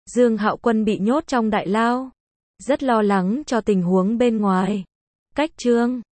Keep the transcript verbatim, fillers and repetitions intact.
Dương Hạo Quân bị nhốt trong đại lao, rất lo lắng cho tình huống bên ngoài. Cách chương